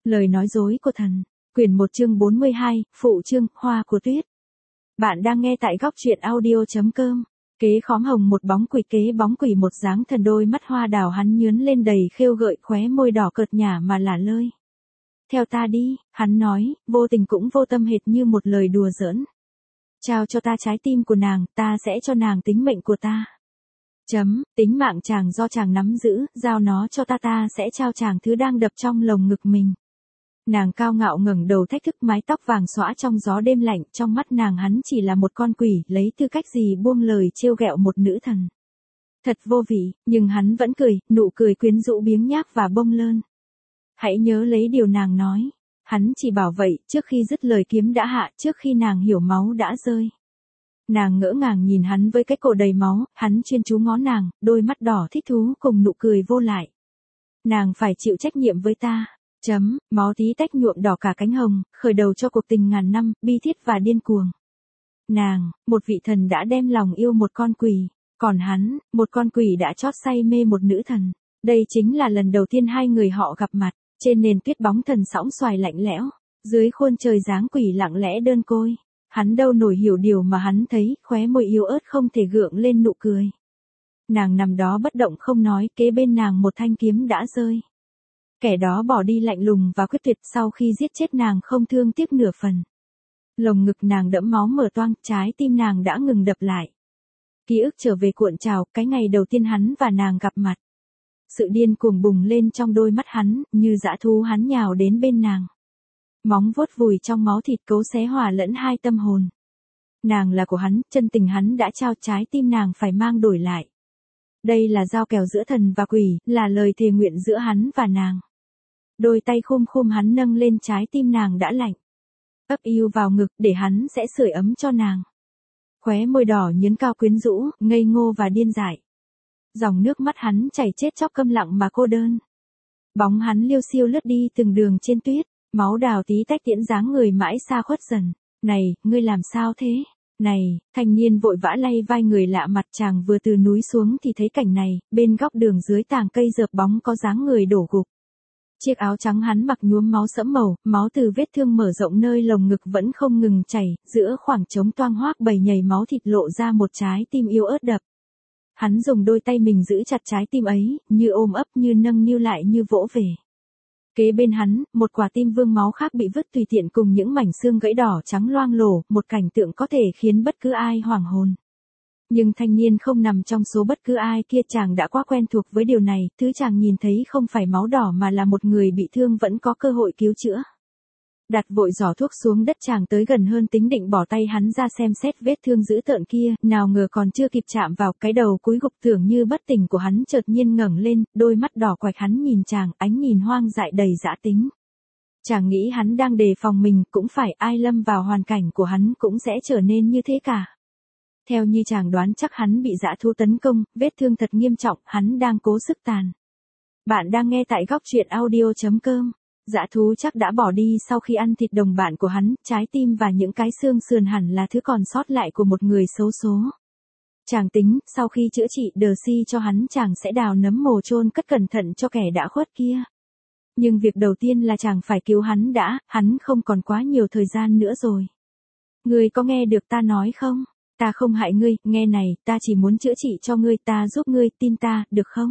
Lời nói dối của thần. Quyển 1 chương 42, phụ chương, hoa của tuyết. Bạn đang nghe tại góc truyện audio.com. Kế khóm hồng một bóng quỷ, kế bóng quỷ một dáng thần, đôi mắt hoa đào hắn nhướn lên đầy khêu gợi, khóe môi đỏ cợt nhả mà lả lơi. Theo ta đi, hắn nói, vô tình cũng vô tâm hệt như một lời đùa giỡn. Trao cho ta trái tim của nàng, ta sẽ cho nàng tính mệnh của ta. Tính mạng chàng do chàng nắm giữ, giao nó cho ta, ta sẽ trao chàng thứ đang đập trong lồng ngực mình. Nàng cao ngạo ngẩng đầu thách thức, mái tóc vàng xõa trong gió đêm lạnh, trong mắt nàng hắn chỉ là một con quỷ, lấy tư cách gì buông lời trêu ghẹo một nữ thần. Thật vô vị, nhưng hắn vẫn cười, nụ cười quyến rũ biếng nhác và bông lơn. Hãy nhớ lấy điều nàng nói. Hắn chỉ bảo vậy, trước khi dứt lời kiếm đã hạ, trước khi nàng hiểu máu đã rơi. Nàng ngỡ ngàng nhìn hắn với cái cổ đầy máu, hắn chuyên chú ngó nàng, đôi mắt đỏ thích thú cùng nụ cười vô lại. Nàng phải chịu trách nhiệm với ta. Máu tí tách nhuộm đỏ cả cánh hồng, khởi đầu cho cuộc tình ngàn năm, bi thiết và điên cuồng. Nàng, một vị thần đã đem lòng yêu một con quỷ, còn hắn, một con quỷ đã chót say mê một nữ thần. Đây chính là lần đầu tiên hai người họ gặp mặt, trên nền tuyết bóng thần sõng xoài lạnh lẽo, dưới khuôn trời dáng quỷ lặng lẽ đơn côi. Hắn đâu nổi hiểu điều mà hắn thấy, khóe môi yếu ớt không thể gượng lên nụ cười. Nàng nằm đó bất động không nói, kế bên nàng một thanh kiếm đã rơi. Kẻ đó bỏ đi lạnh lùng và quyết tuyệt, sau khi giết chết nàng không thương tiếc nửa phần. Lồng ngực nàng đẫm máu mở toang, trái tim nàng đã ngừng đập lại. Ký ức trở về cuộn trào, cái ngày đầu tiên hắn và nàng gặp mặt. Sự điên cuồng bùng lên trong đôi mắt hắn, như dã thú hắn nhào đến bên nàng. Móng vuốt vùi trong máu thịt cấu xé hòa lẫn hai tâm hồn. Nàng là của hắn, chân tình hắn đã trao, trái tim nàng phải mang đổi lại. Đây là giao kèo giữa thần và quỷ, là lời thề nguyện giữa hắn và nàng. Đôi tay khum khum hắn nâng lên trái tim nàng đã lạnh. Ấp yêu vào ngực để hắn sẽ sưởi ấm cho nàng. Khóe môi đỏ nhướn cao quyến rũ, ngây ngô và điên dại. Dòng nước mắt hắn chảy chết chóc câm lặng mà cô đơn. Bóng hắn liêu xiêu lướt đi từng đường trên tuyết, máu đào tí tách tiễn dáng người mãi xa khuất dần. Này, ngươi làm sao thế? Này, thanh niên vội vã lay vai người lạ mặt, chàng vừa từ núi xuống thì thấy cảnh này, bên góc đường dưới tàng cây dợp bóng có dáng người đổ gục. Chiếc áo trắng hắn mặc nhuốm máu sẫm màu, máu từ vết thương mở rộng nơi lồng ngực vẫn không ngừng chảy, giữa khoảng trống toang hoác bầy nhầy máu thịt lộ ra một trái tim yếu ớt đập. Hắn dùng đôi tay mình giữ chặt trái tim ấy, như ôm ấp, như nâng niu lại, như vỗ về. Kế bên hắn, một quả tim vương máu khác bị vứt tùy tiện cùng những mảnh xương gãy đỏ trắng loang lổ, một cảnh tượng có thể khiến bất cứ ai hoảng hồn. Nhưng thanh niên không nằm trong số bất cứ ai kia, chàng đã quá quen thuộc với điều này, thứ chàng nhìn thấy không phải máu đỏ mà là một người bị thương vẫn có cơ hội cứu chữa. Đặt vội giỏ thuốc xuống đất, chàng tới gần hơn tính định bỏ tay hắn ra xem xét vết thương dữ tợn kia, nào ngờ còn chưa kịp chạm vào, cái đầu cúi gục tưởng như bất tỉnh của hắn chợt nhiên ngẩng lên, đôi mắt đỏ quạch hắn nhìn chàng, ánh nhìn hoang dại đầy dã tính. Chàng nghĩ hắn đang đề phòng mình, cũng phải, ai lâm vào hoàn cảnh của hắn cũng sẽ trở nên như thế cả. Theo như chàng đoán chắc hắn bị dã thú tấn công, vết thương thật nghiêm trọng, hắn đang cố sức tàn. Bạn đang nghe tại góc truyện audio.com. Dã thú chắc đã bỏ đi sau khi ăn thịt đồng bạn của hắn, trái tim và những cái xương sườn hẳn là thứ còn sót lại của một người xấu số. Chàng tính, sau khi chữa trị đờ si cho hắn, chàng sẽ đào nấm mồ chôn cất cẩn thận cho kẻ đã khuất kia. Nhưng việc đầu tiên là chàng phải cứu hắn đã, hắn không còn quá nhiều thời gian nữa rồi. Ngươi có nghe được ta nói không? Ta không hại ngươi, nghe này, ta chỉ muốn chữa trị cho ngươi, ta giúp ngươi, tin ta, được không?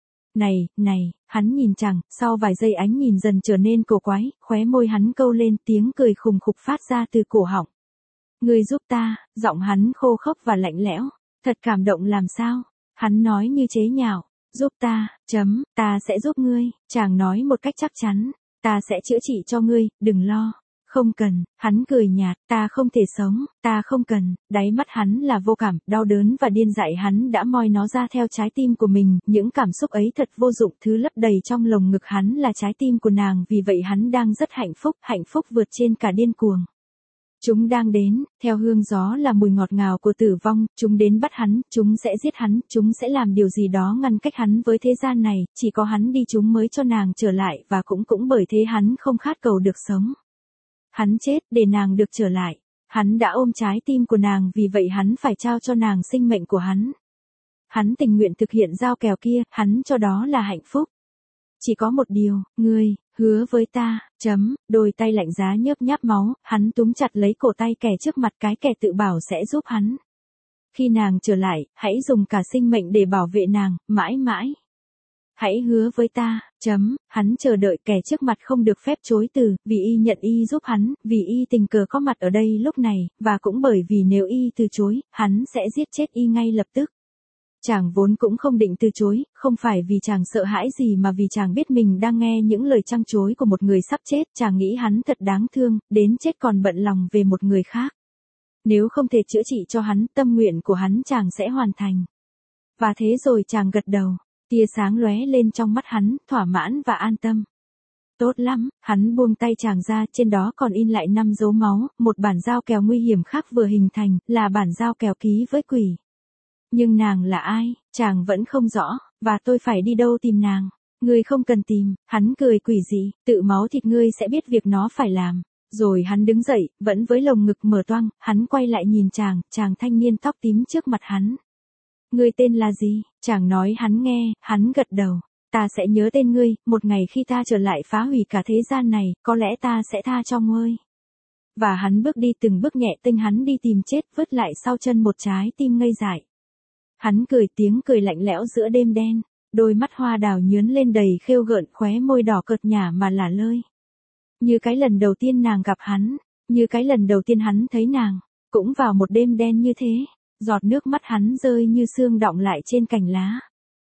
Này, hắn nhìn chàng, sau vài giây ánh nhìn dần trở nên cổ quái, khóe môi hắn câu lên, tiếng cười khùng khục phát ra từ cổ họng. Ngươi giúp ta, giọng hắn khô khốc và lạnh lẽo, thật cảm động làm sao? Hắn nói như chế nhạo, giúp ta, ta sẽ giúp ngươi, chàng nói một cách chắc chắn, ta sẽ chữa trị cho ngươi, đừng lo. Không cần, hắn cười nhạt, ta không thể sống, ta không cần, đáy mắt hắn là vô cảm, đau đớn và điên dại, hắn đã moi nó ra theo trái tim của mình, những cảm xúc ấy thật vô dụng, thứ lấp đầy trong lồng ngực hắn là trái tim của nàng, vì vậy hắn đang rất hạnh phúc vượt trên cả điên cuồng. Chúng đang đến, theo hương gió là mùi ngọt ngào của tử vong, chúng đến bắt hắn, chúng sẽ giết hắn, chúng sẽ làm điều gì đó ngăn cách hắn với thế gian này, chỉ có hắn đi chúng mới cho nàng trở lại, và cũng bởi thế hắn không khát cầu được sống. Hắn chết để nàng được trở lại. Hắn đã ôm trái tim của nàng, vì vậy hắn phải trao cho nàng sinh mệnh của hắn. Hắn tình nguyện thực hiện giao kèo kia, hắn cho đó là hạnh phúc. Chỉ có một điều, ngươi, Hứa với ta, đôi tay lạnh giá nhớp nháp máu, hắn túm chặt lấy cổ tay kẻ trước mặt, cái kẻ tự bảo sẽ giúp hắn. Khi nàng trở lại, hãy dùng cả sinh mệnh để bảo vệ nàng, mãi mãi. Hãy hứa với ta, hắn chờ đợi kẻ trước mặt không được phép chối từ, vì y nhận y giúp hắn, vì y tình cờ có mặt ở đây lúc này, và cũng bởi vì nếu y từ chối, hắn sẽ giết chết y ngay lập tức. Chàng vốn cũng không định từ chối, không phải vì chàng sợ hãi gì mà vì chàng biết mình đang nghe những lời trăng chối của một người sắp chết, chàng nghĩ hắn thật đáng thương, đến chết còn bận lòng về một người khác. Nếu không thể chữa trị cho hắn, tâm nguyện của hắn chàng sẽ hoàn thành. Và thế rồi chàng gật đầu, tia sáng lóe lên trong mắt hắn, thỏa mãn và an tâm. Tốt lắm, hắn buông tay chàng ra, trên đó còn in lại 5 dấu máu, một bản giao kèo nguy hiểm khác vừa hình thành, là bản giao kèo ký với quỷ. Nhưng nàng là ai, chàng vẫn không rõ, và tôi phải đi đâu tìm nàng. Ngươi không cần tìm, hắn cười quỷ dị, tự máu thịt ngươi sẽ biết việc nó phải làm. Rồi hắn đứng dậy, vẫn với lồng ngực mở toang, hắn quay lại nhìn chàng thanh niên tóc tím trước mặt hắn. Ngươi tên là gì? Chàng nói hắn nghe, hắn gật đầu. Ta sẽ nhớ tên ngươi, một ngày khi ta trở lại phá hủy cả thế gian này, có lẽ ta sẽ tha cho ngươi. Và hắn bước đi từng bước nhẹ tênh, hắn đi tìm chết, vứt lại sau chân một trái tim ngây dại. Hắn cười tiếng cười lạnh lẽo giữa đêm đen, đôi mắt hoa đào nhướn lên đầy khêu gợn, khóe môi đỏ cợt nhả mà lả lơi. Như cái lần đầu tiên nàng gặp hắn, như cái lần đầu tiên hắn thấy nàng, cũng vào một đêm đen như thế, giọt nước mắt hắn rơi như sương đọng lại trên cành lá.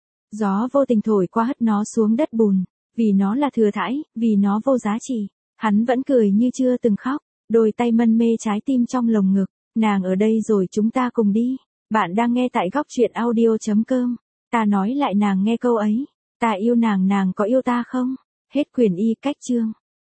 Gió vô tình thổi qua hất nó xuống đất bùn, vì nó là thừa thãi, vì nó vô giá trị. Hắn vẫn cười như chưa từng khóc, đôi tay mân mê trái tim trong lồng ngực. Nàng ở đây rồi, chúng ta cùng đi. Bạn đang nghe tại góc truyện audio.com. Ta nói lại nàng nghe câu ấy. Ta yêu nàng, nàng có yêu ta không? Hết quyển y. Cách chương.